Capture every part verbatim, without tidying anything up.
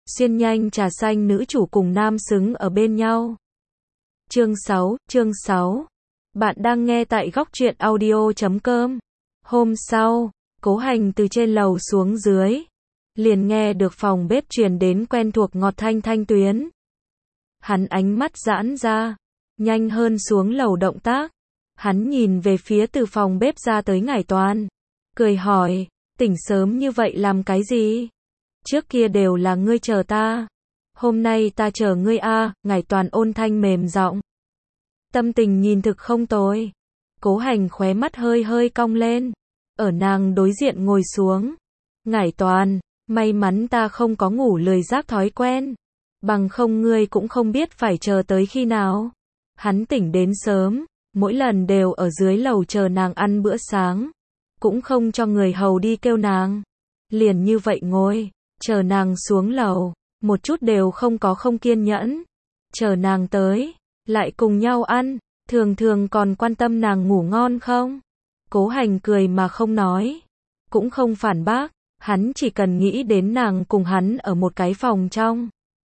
xuyên nhanh trà xanh nữ chủ cùng nam xứng ở bên nhau. Chương sáu, chương sáu. Bạn đang nghe tại góc truyện audio chấm com. Hôm sau, Cố Hành từ trên lầu xuống dưới, liền nghe được phòng bếp truyền đến quen thuộc ngọt thanh thanh tuyến. Hắn ánh mắt giãn ra, nhanh hơn xuống lầu động tác. Hắn nhìn về phía từ phòng bếp ra tới Ngải Toàn, cười hỏi, tỉnh sớm như vậy làm cái gì? Trước kia đều là ngươi chờ ta, hôm nay ta chờ ngươi a. À, Ngải Toàn ôn thanh mềm giọng. Tâm tình nhìn thực không tồi. Cố Hành khóe mắt hơi hơi cong lên, ở nàng đối diện ngồi xuống. Ngải Toàn, may mắn ta không có ngủ lười giác thói quen, bằng không ngươi cũng không biết phải chờ tới khi nào. Hắn tỉnh đến sớm, mỗi lần đều ở dưới lầu chờ nàng ăn bữa sáng, cũng không cho người hầu đi kêu nàng. Liền như vậy ngồi, chờ nàng xuống lầu, một chút đều không có không kiên nhẫn. Chờ nàng tới, lại cùng nhau ăn, thường thường còn quan tâm nàng ngủ ngon không. Cố Hành cười mà không nói, cũng không phản bác, hắn chỉ cần nghĩ đến nàng cùng hắn ở một cái phòng trong,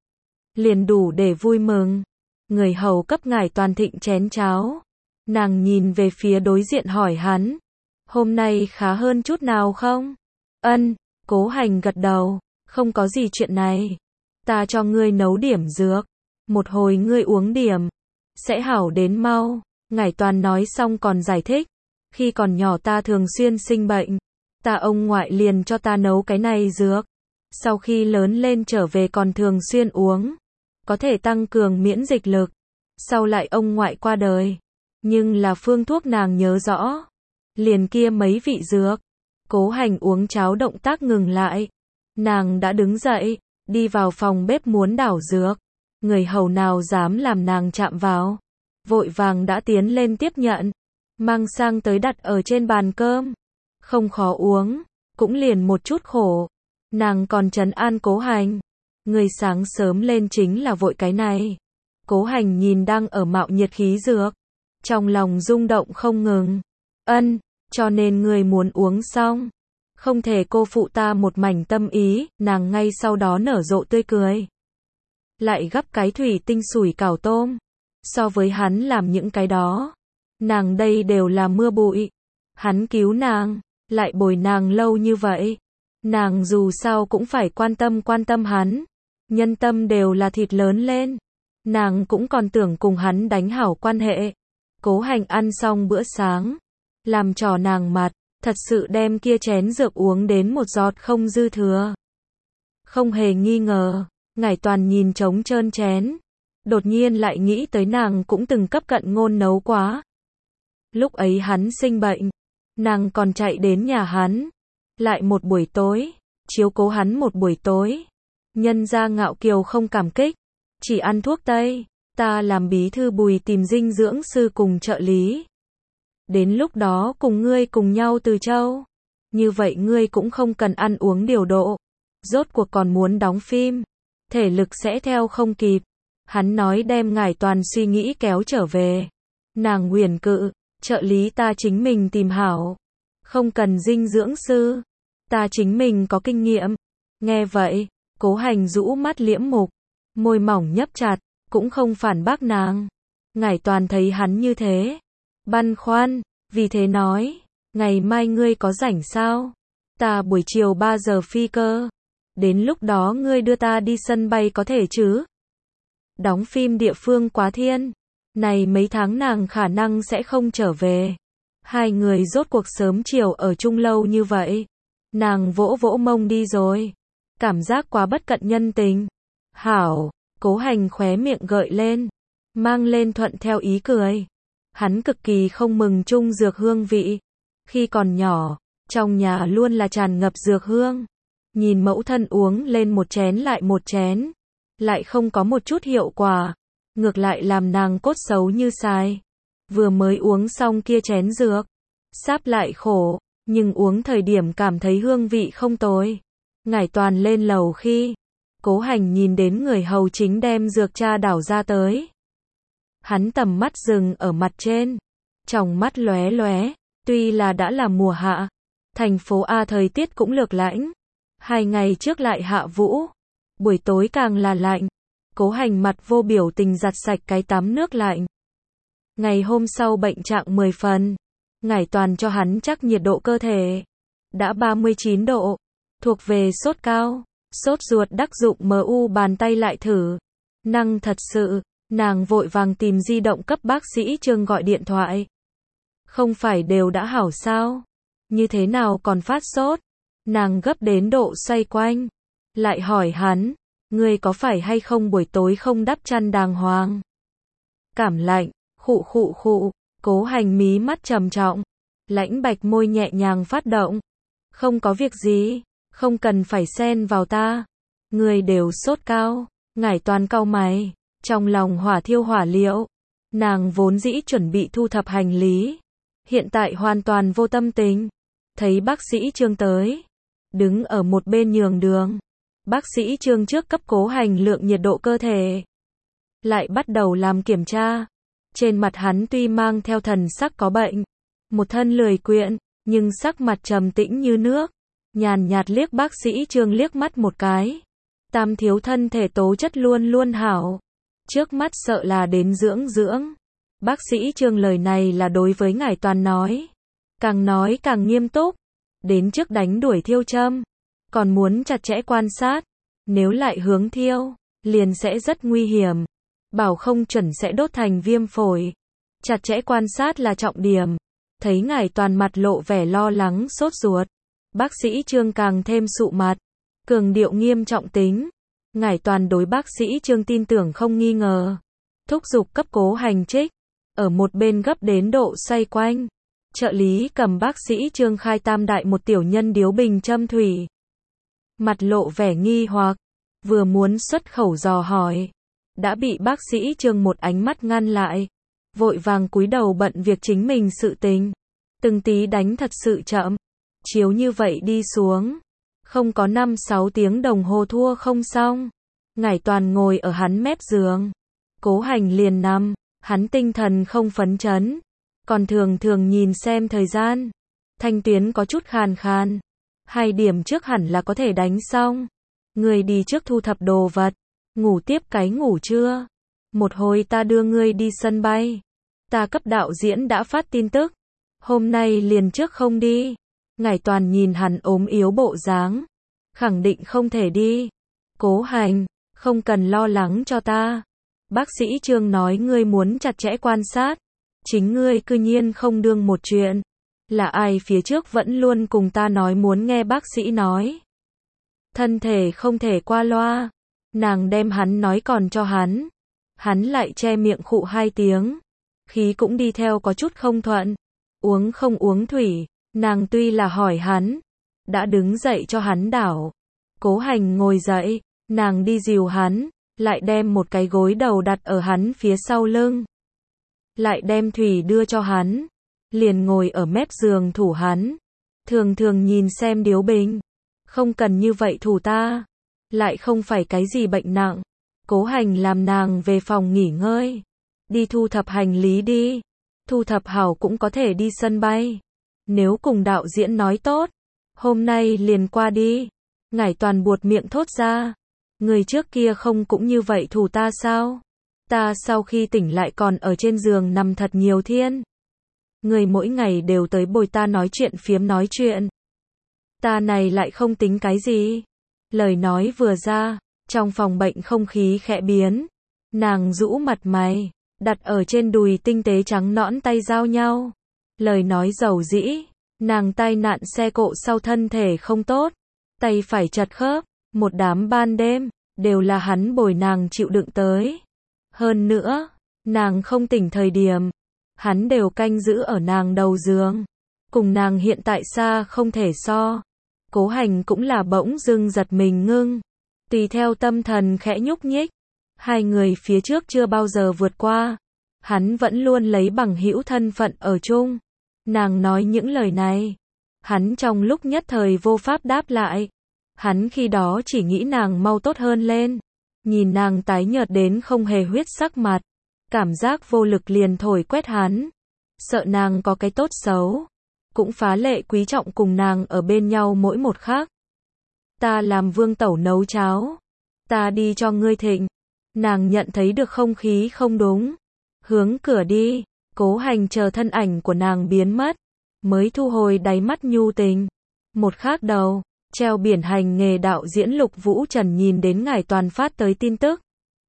liền đủ để vui mừng. Người hầu cấp Ngải Toàn thịnh chén cháo, nàng nhìn về phía đối diện hỏi hắn, hôm nay khá hơn chút nào không? Ân, Cố Hành gật đầu, không có gì chuyện này, ta cho ngươi nấu điểm dược, một hồi ngươi uống điểm, sẽ hảo đến mau. Ngải Toàn nói xong còn giải thích, khi còn nhỏ ta thường xuyên sinh bệnh, ta ông ngoại liền cho ta nấu cái này dược, sau khi lớn lên trở về còn thường xuyên uống, có thể tăng cường miễn dịch lực. Sau lại ông ngoại qua đời, nhưng là phương thuốc nàng nhớ rõ, liền kia mấy vị dược. Cố Hành uống cháo động tác ngừng lại, nàng đã đứng dậy, đi vào phòng bếp muốn đảo dược, người hầu nào dám làm nàng chạm vào, vội vàng đã tiến lên tiếp nhận, mang sang tới đặt ở trên bàn cơm. Không khó uống, cũng liền một chút khổ, nàng còn trấn an Cố Hành, người sáng sớm lên chính là vội cái này. Cố Hành nhìn đang ở mạo nhiệt khí dược, trong lòng rung động không ngừng. Ân, cho nên người muốn uống xong, không thể cô phụ ta một mảnh tâm ý. Nàng ngay sau đó nở rộ tươi cười, lại gắp cái thủy tinh sủi cảo tôm. So với hắn làm những cái đó, nàng đây đều là mưa bụi. Hắn cứu nàng, lại bồi nàng lâu như vậy, nàng dù sao cũng phải quan tâm quan tâm hắn. Nhân tâm đều là thịt lớn lên, nàng cũng còn tưởng cùng hắn đánh hảo quan hệ. Cố Hành ăn xong bữa sáng, làm trò nàng mặt, thật sự đem kia chén dược uống đến một giọt không dư thừa. Không hề nghi ngờ, Ngải Toàn nhìn trống trơn chén, đột nhiên lại nghĩ tới nàng cũng từng cấp cận ngôn nấu quá. Lúc ấy hắn sinh bệnh, nàng còn chạy đến nhà hắn, lại một buổi tối, chiếu cố hắn một buổi tối. Nhân gia ngạo kiều không cảm kích, chỉ ăn thuốc tây. Ta làm bí thư Bùi tìm dinh dưỡng sư cùng trợ lý, đến lúc đó cùng ngươi cùng nhau từ châu, như vậy ngươi cũng không cần ăn uống điều độ, rốt cuộc còn muốn đóng phim, thể lực sẽ theo không kịp. Hắn nói đem Ngải Toàn suy nghĩ kéo trở về. Nàng nguyền cự, trợ lý ta chính mình tìm hảo, không cần dinh dưỡng sư, ta chính mình có kinh nghiệm. Nghe vậy, Cố Hành rũ mắt liễm mục, môi mỏng nhấp chặt, cũng không phản bác nàng. Ngải Toàn thấy hắn như thế, băn khoăn, vì thế nói, ngày mai ngươi có rảnh sao? Ta buổi chiều ba giờ phi cơ, đến lúc đó ngươi đưa ta đi sân bay có thể chứ? Đóng phim địa phương quá thiên, này mấy tháng nàng khả năng sẽ không trở về. Hai người rốt cuộc sớm chiều ở chung lâu như vậy, nàng vỗ vỗ mông đi rồi, cảm giác quá bất cận nhân tình. Hảo, Cố Hành khóe miệng gợi lên, mang lên thuận theo ý cười. Hắn cực kỳ không mừng chung dược hương vị. Khi còn nhỏ, trong nhà luôn là tràn ngập dược hương. Nhìn mẫu thân uống lên một chén lại một chén, lại không có một chút hiệu quả, ngược lại làm nàng cốt xấu như sai. Vừa mới uống xong kia chén dược, sáp lại khổ, nhưng uống thời điểm cảm thấy hương vị không tồi. Ngải Toàn lên lầu khi, Cố Hành nhìn đến người hầu chính đem dược trà đảo ra tới. Hắn tầm mắt dừng ở mặt trên, trong mắt lóe lóe, tuy là đã là mùa hạ, thành phố A thời tiết cũng lược lãnh. Hai ngày trước lại hạ vũ, Buổi tối càng là lạnh. Cố Hành mặt vô biểu tình giặt sạch cái tắm nước lạnh. Ngày hôm sau bệnh trạng mười phần. Ngải Toàn cho hắn chắc nhiệt độ cơ thể. Đã ba mươi chín độ. Thuộc về sốt cao. Sốt ruột đắc dụng em u bàn tay lại thử. Năng thật sự. Nàng vội vàng tìm di động cấp bác sĩ Trương gọi điện thoại. Không phải đều đã hảo sao? Như thế nào còn phát sốt? Nàng gấp đến độ xoay quanh. Lại hỏi hắn. Ngươi có phải hay không buổi tối không đắp chăn đàng hoàng? Cảm lạnh. Khụ khụ khụ. Cố Hành mí mắt trầm trọng. Lãnh bạch môi nhẹ nhàng phát động. Không có việc gì. Không cần phải xen vào ta. Ngươi đều sốt cao. Ngải Toàn cau mày. Trong lòng hỏa thiêu hỏa liệu. Nàng vốn dĩ chuẩn bị thu thập hành lý. Hiện tại hoàn toàn vô tâm tình. Thấy bác sĩ Trương tới. Đứng ở một bên nhường đường. Bác sĩ Trương trước cấp Cố Hành lượng nhiệt độ cơ thể. Lại bắt đầu làm kiểm tra. Trên mặt hắn tuy mang theo thần sắc có bệnh. Một thân lười quyện. Nhưng sắc mặt trầm tĩnh như nước. Nhàn nhạt liếc bác sĩ Trương liếc mắt một cái. Tam thiếu thân thể tố chất luôn luôn hảo. Trước mắt sợ là đến dưỡng dưỡng. Bác sĩ Trương lời này là đối với Ngải Toàn nói. Càng nói càng nghiêm túc. Đến trước đánh đuổi thiêu châm. Còn muốn chặt chẽ quan sát. Nếu lại hướng thiêu, liền sẽ rất nguy hiểm. Bảo không chuẩn sẽ đốt thành viêm phổi. Chặt chẽ quan sát là trọng điểm. Thấy Ngải Toàn mặt lộ vẻ lo lắng sốt ruột. Bác sĩ Trương càng thêm sụ mặt. Cường điệu nghiêm trọng tính. Ngải Toàn đối bác sĩ Trương tin tưởng không nghi ngờ. Thúc giục cấp Cố Hành trích. Ở một bên gấp đến độ xoay quanh. Trợ lý cầm bác sĩ Trương khai tam đại một tiểu nhân điếu bình châm thủy. Mặt lộ vẻ nghi hoặc. Vừa muốn xuất khẩu dò hỏi. Đã bị bác sĩ Trương một ánh mắt ngăn lại. Vội vàng cúi đầu bận việc chính mình sự tình. Từng tí đánh thật sự chậm. Chiếu như vậy đi xuống. Không có năm sáu tiếng đồng hồ thua không xong. Ngải Toàn ngồi ở hắn mép giường. Cố Hành liền nằm. Hắn tinh thần không phấn chấn. Còn thường thường nhìn xem thời gian. Thanh tuyến có chút khàn khàn. Hai điểm trước hẳn là có thể đánh xong. Người đi trước thu thập đồ vật. Ngủ tiếp cái ngủ trưa. Một hồi ta đưa ngươi đi sân bay. Ta cấp đạo diễn đã phát tin tức. Hôm nay liền trước không đi. Ngải Toàn nhìn hắn ốm yếu bộ dáng. Khẳng định không thể đi. Cố Hành, không cần lo lắng cho ta. Bác sĩ Trương nói ngươi muốn chặt chẽ quan sát. Chính ngươi cư nhiên không đương một chuyện. Là ai phía trước vẫn luôn cùng ta nói muốn nghe bác sĩ nói. Thân thể không thể qua loa. Nàng đem hắn nói còn cho hắn. Hắn lại che miệng khụ hai tiếng. Khí cũng đi theo có chút không thuận. Uống không uống thủy. Nàng tuy là hỏi hắn. Đã đứng dậy cho hắn đảo. Cố Hành ngồi dậy. Nàng đi dìu hắn. Lại đem một cái gối đầu đặt ở hắn phía sau lưng. Lại đem thủy đưa cho hắn. Liền ngồi ở mép giường thủ hắn. Thường thường nhìn xem điếu bình. Không cần như vậy thủ ta. Lại không phải cái gì bệnh nặng. Cố Hành làm nàng về phòng nghỉ ngơi. Đi thu thập hành lý đi. Thu thập hảo cũng có thể đi sân bay. Nếu cùng đạo diễn nói tốt. Hôm nay liền qua đi. Ngải Toàn buột miệng thốt ra. Người trước kia không cũng như vậy thủ ta sao? Ta sau khi tỉnh lại còn ở trên giường nằm thật nhiều thiên. Người mỗi ngày đều tới bồi ta nói chuyện phiếm nói chuyện. Ta này lại không tính cái gì. Lời nói vừa ra, trong phòng bệnh không khí khẽ biến. Nàng rũ mặt mày, đặt ở trên đùi tinh tế trắng nõn tay giao nhau. Lời nói dầu dĩ, nàng tai nạn xe cộ sau thân thể không tốt. Tay phải chật khớp, một đám ban đêm, đều là hắn bồi nàng chịu đựng tới. Hơn nữa, nàng không tỉnh thời điểm, hắn đều canh giữ ở nàng đầu giường. Cùng nàng hiện tại xa không thể so. Cố Hành cũng là bỗng dưng giật mình ngưng. Tùy theo tâm thần khẽ nhúc nhích. Hai người phía trước chưa bao giờ vượt qua. Hắn vẫn luôn lấy bằng hữu thân phận ở chung. Nàng nói những lời này. Hắn trong lúc nhất thời vô pháp đáp lại. Hắn khi đó chỉ nghĩ nàng mau tốt hơn lên. Nhìn nàng tái nhợt đến không hề huyết sắc mặt. Cảm giác vô lực liền thổi quét hắn. Sợ nàng có cái tốt xấu. Cũng phá lệ quý trọng cùng nàng ở bên nhau mỗi một khắc. Ta làm vương tẩu nấu cháo. Ta đi cho ngươi thịnh. Nàng nhận thấy được không khí không đúng. Hướng cửa đi, Cố Hành chờ thân ảnh của nàng biến mất, mới thu hồi đáy mắt nhu tình. Một khác đầu, treo biển hành nghề đạo diễn Lục Vũ Trần nhìn đến Ngải Toàn phát tới tin tức.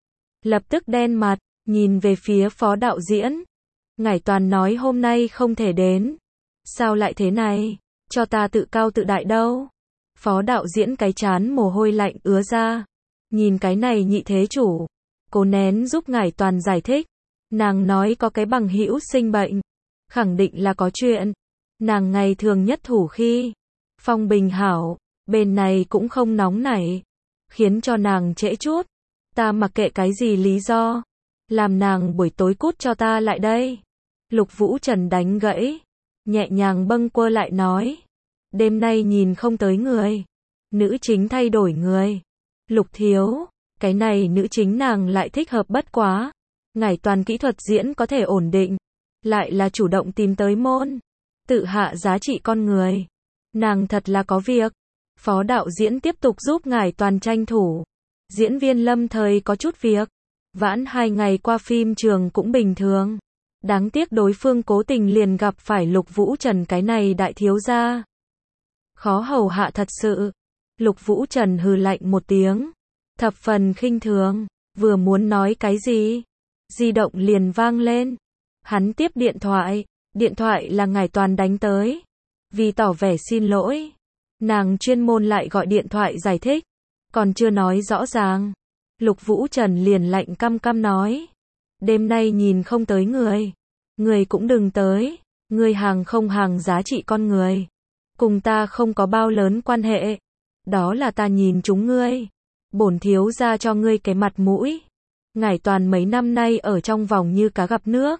Lập tức đen mặt, nhìn về phía phó đạo diễn. Ngải Toàn nói hôm nay không thể đến. Sao lại thế này? Cho ta tự cao tự đại đâu? Phó đạo diễn cái chán mồ hôi lạnh ứa ra. Nhìn cái này nhị thế chủ. Cố nén giúp Ngải Toàn giải thích. Nàng nói có cái bằng hữu sinh bệnh. Khẳng định là có chuyện. Nàng ngày thường nhất thủ khi phong bình hảo, bên này cũng không nóng nảy. Khiến cho nàng trễ chút. Ta mặc kệ cái gì lý do. Làm nàng buổi tối cút cho ta lại đây. Lục Vũ Trần đánh gãy. Nhẹ nhàng bâng quơ lại nói. Đêm nay nhìn không tới người. Nữ chính thay đổi người. Lục thiếu. Cái này nữ chính nàng lại thích hợp bất quá. Ngải Toàn kỹ thuật diễn có thể ổn định. Lại là chủ động tìm tới môn. Tự hạ giá trị con người. Nàng thật là có việc. Phó đạo diễn tiếp tục giúp Ngải Toàn tranh thủ. Diễn viên lâm thời có chút việc. Vãn hai ngày qua phim trường cũng bình thường. Đáng tiếc đối phương cố tình liền gặp phải Lục Vũ Trần cái này đại thiếu gia. Khó hầu hạ thật sự. Lục Vũ Trần hừ lạnh một tiếng. Thập phần khinh thường. Vừa muốn nói cái gì? Di động liền vang lên. Hắn tiếp điện thoại. Điện thoại là Ngải Toàn đánh tới. Vì tỏ vẻ xin lỗi. Nàng chuyên môn lại gọi điện thoại giải thích. Còn chưa nói rõ ràng. Lục Vũ Trần liền lạnh căm căm nói. Đêm nay nhìn không tới người. Người cũng đừng tới. Người hàng không hàng giá trị con người. Cùng ta không có bao lớn quan hệ. Đó là ta nhìn chúng ngươi. Bổn thiếu ra cho ngươi cái mặt mũi. Ngải Toàn mấy năm nay ở trong vòng như cá gặp nước.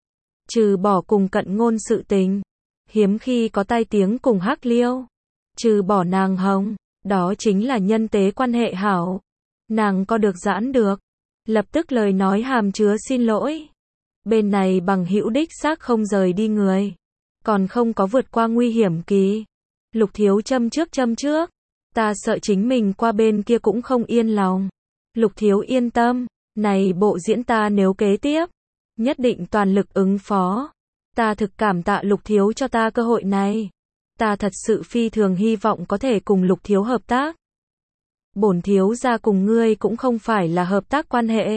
Trừ bỏ cùng cận ngôn sự tình. Hiếm khi có tai tiếng cùng Hắc Liêu. Trừ bỏ nàng hồng. Đó chính là nhân tế quan hệ hảo. Nàng có được giãn được. Lập tức lời nói hàm chứa xin lỗi. Bên này bằng hữu đích xác không rời đi người. Còn không có vượt qua nguy hiểm kỳ. Lục thiếu châm trước châm trước. Ta sợ chính mình qua bên kia cũng không yên lòng. Lục thiếu yên tâm. Này bộ diễn ta nếu kế tiếp. Nhất định toàn lực ứng phó. Ta thực cảm tạ Lục thiếu cho ta cơ hội này. Ta thật sự phi thường hy vọng có thể cùng Lục thiếu hợp tác. Bổn thiếu gia cùng ngươi cũng không phải là hợp tác quan hệ.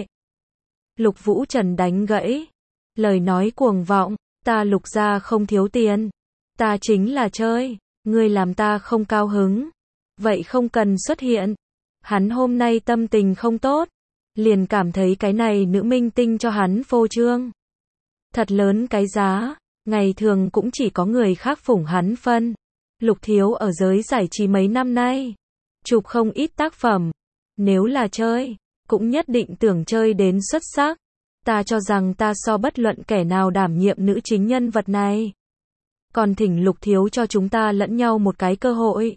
Lục Vũ Trần đánh gãy. Lời nói cuồng vọng. Ta Lục gia không thiếu tiền. Ta chính là chơi. Ngươi làm ta không cao hứng. Vậy không cần xuất hiện. Hắn hôm nay tâm tình không tốt. Liền cảm thấy cái này nữ minh tinh cho hắn phô trương. Thật lớn cái giá. Ngày thường cũng chỉ có người khác phủng hắn phân. Lục thiếu ở giới giải trí mấy năm nay. Chụp không ít tác phẩm. Nếu là chơi, cũng nhất định tưởng chơi đến xuất sắc. Ta cho rằng ta so bất luận kẻ nào đảm nhiệm nữ chính nhân vật này. Còn thỉnh Lục thiếu cho chúng ta lẫn nhau một cái cơ hội.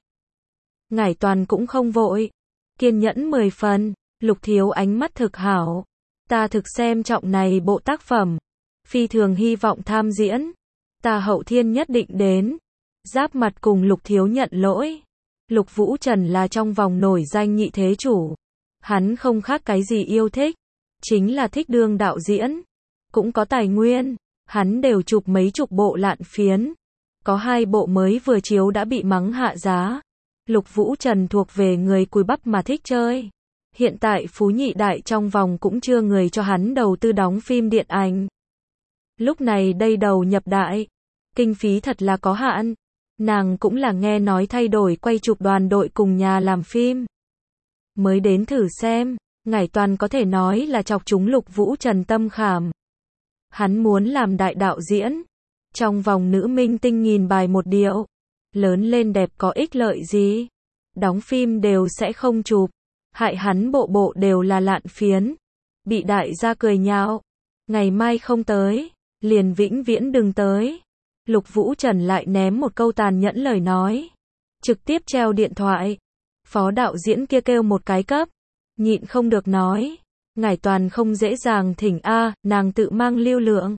Ngải Toàn cũng không vội. Kiên nhẫn mười phần. Lục thiếu ánh mắt thực hảo. Ta thực xem trọng này bộ tác phẩm. Phi thường hy vọng tham diễn. Ta hậu thiên nhất định đến. Giáp mặt cùng Lục thiếu nhận lỗi. Lục Vũ Trần là trong vòng nổi danh nhị thế chủ. Hắn không khác cái gì yêu thích. Chính là thích đương đạo diễn. Cũng có tài nguyên. Hắn đều chụp mấy chục bộ lạn phiến. Có hai bộ mới vừa chiếu đã bị mắng hạ giá. Lục Vũ Trần thuộc về người cùi bắp mà thích chơi. Hiện tại phú nhị đại trong vòng cũng chưa người cho hắn đầu tư đóng phim điện ảnh. Lúc này đây đầu nhập đại. Kinh phí thật là có hạn. Nàng cũng là nghe nói thay đổi quay chụp đoàn đội cùng nhà làm phim. Mới đến thử xem. Ngải Toàn có thể nói là chọc chúng Lục Vũ Trần tâm khảm. Hắn muốn làm đại đạo diễn. Trong vòng nữ minh tinh nghìn bài một điệu. Lớn lên đẹp có ích lợi gì. Đóng phim đều sẽ không chụp. Hại hắn bộ bộ đều là lạn phiến. Bị đại gia cười nhạo. Ngày mai không tới. Liền vĩnh viễn đừng tới. Lục Vũ Trần lại ném một câu tàn nhẫn lời nói. Trực tiếp treo điện thoại. Phó đạo diễn kia kêu một cái cấp. Nhịn không được nói. Ngải Toàn không dễ dàng thỉnh A, nàng tự mang lưu lượng.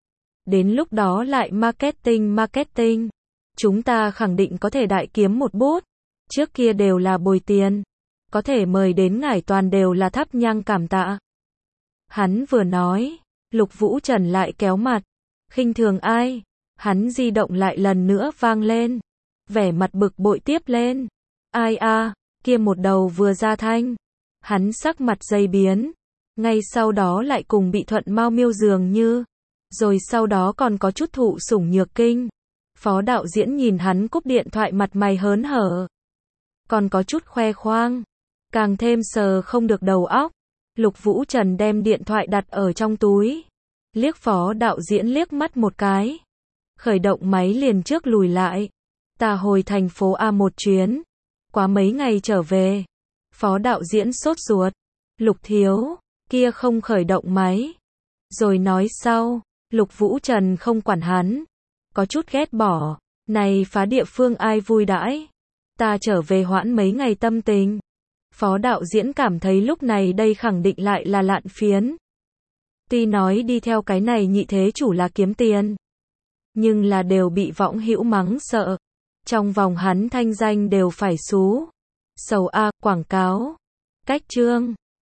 Đến lúc đó lại marketing marketing. Chúng ta khẳng định có thể đại kiếm một bút. Trước kia đều là bồi tiền. có thể mời đến ngải toàn đều là thắp nhang cảm tạ. Hắn vừa nói, Lục Vũ Trần lại kéo mặt, khinh thường ai, hắn di động lại lần nữa vang lên, vẻ mặt bực bội tiếp lên, ai a, kia một đầu vừa ra thanh, hắn sắc mặt dây biến, ngay sau đó lại cùng bị thuận mau miêu dường như, rồi sau đó còn có chút thụ sủng nhược kinh. Phó đạo diễn nhìn hắn cúp điện thoại mặt mày hớn hở, còn có chút khoe khoang, càng thêm sờ không được đầu óc. Lục Vũ Trần đem điện thoại đặt ở trong túi, liếc phó đạo diễn liếc mắt một cái, khởi động máy liền trước lùi lại, ta hồi thành phố A một chuyến, quá mấy ngày trở về. Phó đạo diễn sốt ruột, Lục thiếu, kia không khởi động máy, rồi nói sau. Lục Vũ Trần không quản hắn, có chút ghét bỏ, này phá địa phương ai vui đãi, ta trở về hoãn mấy ngày tâm tình. Phó đạo diễn cảm thấy lúc này đây khẳng định lại là lạn phiến. Tuy nói đi theo cái này nhị thế chủ là kiếm tiền, nhưng là đều bị võng hữu mắng sợ. Trong vòng hắn thanh danh đều phải xú. Sầu A, quảng cáo. Cách chương.